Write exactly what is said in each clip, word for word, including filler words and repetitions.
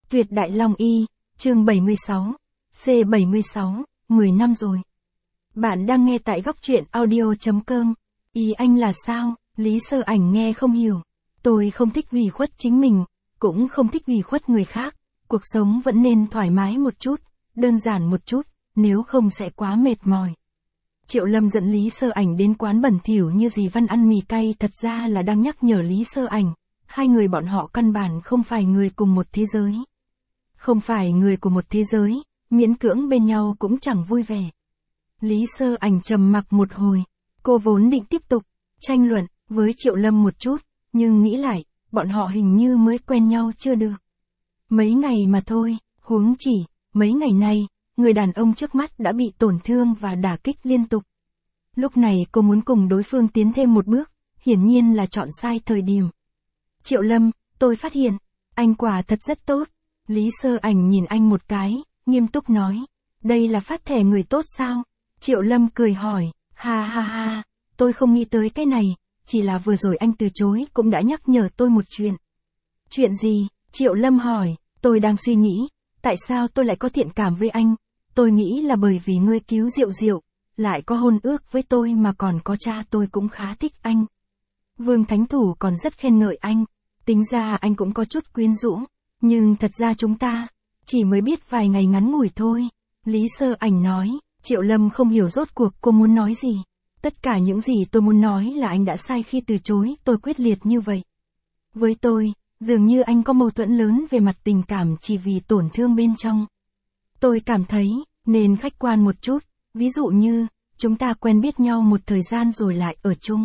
Tuyệt Đại Long Y, chương bảy mươi sáu, C bảy mươi sáu, mười năm rồi. Bạn đang nghe tại góc truyện audio chấm com. Ý anh là sao? Lý Sơ Ảnh nghe không hiểu. Tôi không thích ủy khuất chính mình, cũng không thích ủy khuất người khác. Cuộc sống vẫn nên thoải mái một chút, đơn giản một chút, nếu không sẽ quá mệt mỏi. Triệu Lâm dẫn Lý Sơ Ảnh đến quán bẩn thỉu như dì Văn ăn mì cay, thật ra là đang nhắc nhở Lý Sơ Ảnh. Hai người bọn họ căn bản không phải người cùng một thế giới. Không phải người của một thế giới, miễn cưỡng bên nhau cũng chẳng vui vẻ. Lý Sơ Ảnh trầm mặc một hồi, cô vốn định tiếp tục tranh luận với Triệu Lâm một chút, nhưng nghĩ lại, bọn họ hình như mới quen nhau chưa được. Mấy ngày mà thôi, huống chỉ, mấy ngày nay, người đàn ông trước mắt đã bị tổn thương và đả kích liên tục. Lúc này cô muốn cùng đối phương tiến thêm một bước, hiển nhiên là chọn sai thời điểm. Triệu Lâm, tôi phát hiện, anh quả thật rất tốt. Lý Sơ Ảnh nhìn anh một cái, nghiêm túc nói, đây là phát thẻ người tốt sao? Triệu Lâm cười hỏi, ha ha ha, tôi không nghĩ tới cái này, chỉ là vừa rồi anh từ chối cũng đã nhắc nhở tôi một chuyện. Chuyện gì? Triệu Lâm hỏi, tôi đang suy nghĩ, tại sao tôi lại có thiện cảm với anh? Tôi nghĩ là bởi vì ngươi cứu Diệu Diệu, lại có hôn ước với tôi mà còn có cha tôi cũng khá thích anh. Vương Thánh Thủ còn rất khen ngợi anh, tính ra anh cũng có chút quyến rũ, nhưng thật ra chúng ta chỉ mới biết vài ngày ngắn ngủi thôi. Lý Sơ Ảnh nói, Triệu Lâm không hiểu rốt cuộc cô muốn nói gì. Tất cả những gì tôi muốn nói là anh đã sai khi từ chối tôi quyết liệt như vậy. Với tôi, dường như anh có mâu thuẫn lớn về mặt tình cảm chỉ vì tổn thương bên trong. Tôi cảm thấy, nên khách quan một chút, ví dụ như, chúng ta quen biết nhau một thời gian rồi lại ở chung.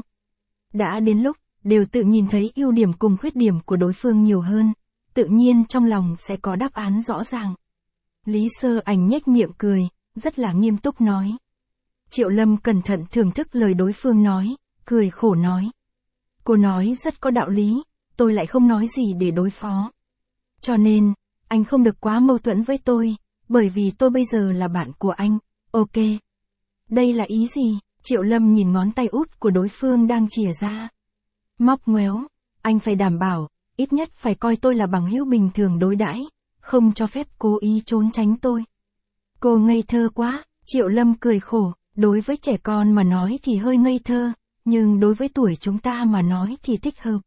Đã đến lúc, đều tự nhìn thấy ưu điểm cùng khuyết điểm của đối phương nhiều hơn, tự nhiên trong lòng sẽ có đáp án rõ ràng. Lý Sơ Ảnh nhếch miệng cười, rất là nghiêm túc nói. Triệu Lâm cẩn thận thưởng thức lời đối phương nói, cười khổ nói. Cô nói rất có đạo lý, tôi lại không nói gì để đối phó. Cho nên, anh không được quá mâu thuẫn với tôi, bởi vì tôi bây giờ là bạn của anh, ok. Đây là ý gì? Triệu Lâm nhìn ngón tay út của đối phương đang chìa ra. Móc ngoéo, anh phải đảm bảo, ít nhất phải coi tôi là bằng hữu bình thường đối đãi, không cho phép cố ý trốn tránh tôi. Cô ngây thơ quá, Triệu Lâm cười khổ, đối với trẻ con mà nói thì hơi ngây thơ, nhưng đối với tuổi chúng ta mà nói thì thích hợp.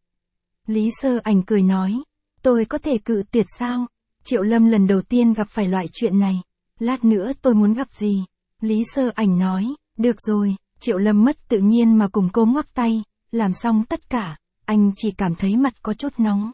Lý Sơ Ảnh cười nói, tôi có thể cự tuyệt sao? Triệu Lâm lần đầu tiên gặp phải loại chuyện này, lát nữa tôi muốn gặp gì? Lý Sơ Ảnh nói, được rồi. Triệu Lâm mất tự nhiên mà cùng cô ngoắc tay, làm xong tất cả, anh chỉ cảm thấy mặt có chút nóng.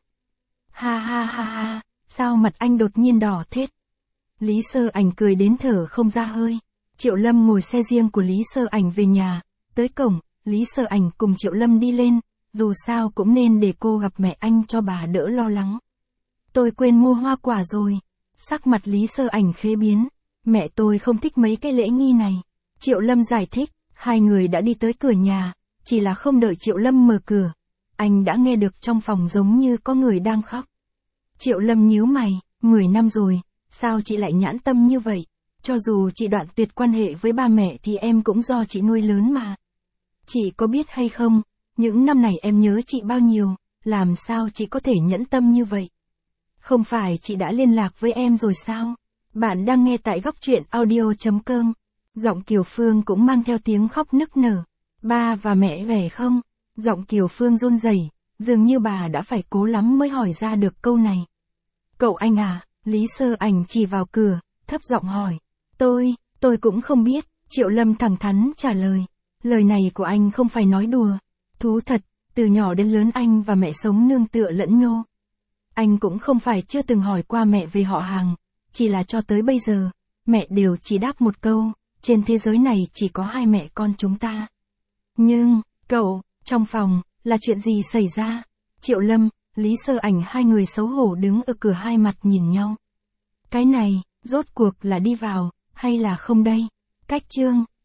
Ha ha ha ha, sao mặt anh đột nhiên đỏ thết? Lý Sơ Ảnh cười đến thở không ra hơi. Triệu Lâm ngồi xe riêng của Lý Sơ Ảnh về nhà, tới cổng, Lý Sơ Ảnh cùng Triệu Lâm đi lên, dù sao cũng nên để cô gặp mẹ anh cho bà đỡ lo lắng. Tôi quên mua hoa quả rồi. Sắc mặt Lý Sơ Ảnh khẽ biến, mẹ tôi không thích mấy cái lễ nghi này. Triệu Lâm giải thích. Hai người đã đi tới cửa nhà, chỉ là không đợi Triệu Lâm mở cửa. Anh đã nghe được trong phòng giống như có người đang khóc. Triệu Lâm nhíu mày, mười năm rồi, sao chị lại nhãn tâm như vậy? Cho dù chị đoạn tuyệt quan hệ với ba mẹ thì em cũng do chị nuôi lớn mà. Chị có biết hay không, những năm này em nhớ chị bao nhiêu, làm sao chị có thể nhẫn tâm như vậy? Không phải chị đã liên lạc với em rồi sao? Bạn đang nghe tại góc truyện audio chấm com. Giọng Kiều Phương cũng mang theo tiếng khóc nức nở. Ba và mẹ về không? Giọng Kiều Phương run rẩy, dường như bà đã phải cố lắm mới hỏi ra được câu này. Cậu anh à? Lý Sơ Ảnh chỉ vào cửa, thấp giọng hỏi. Tôi, tôi cũng không biết, Triệu Lâm thẳng thắn trả lời. Lời này của anh không phải nói đùa. Thú thật, từ nhỏ đến lớn anh và mẹ sống nương tựa lẫn nhau. Anh cũng không phải chưa từng hỏi qua mẹ về họ hàng, chỉ là cho tới bây giờ, mẹ đều chỉ đáp một câu. Trên thế giới này chỉ có hai mẹ con chúng ta. Nhưng, cậu, trong phòng, là chuyện gì xảy ra? Triệu Lâm, Lý Sơ Ảnh hai người xấu hổ đứng ở cửa hai mặt nhìn nhau. Cái này, rốt cuộc là đi vào, hay là không đây? Cách chương,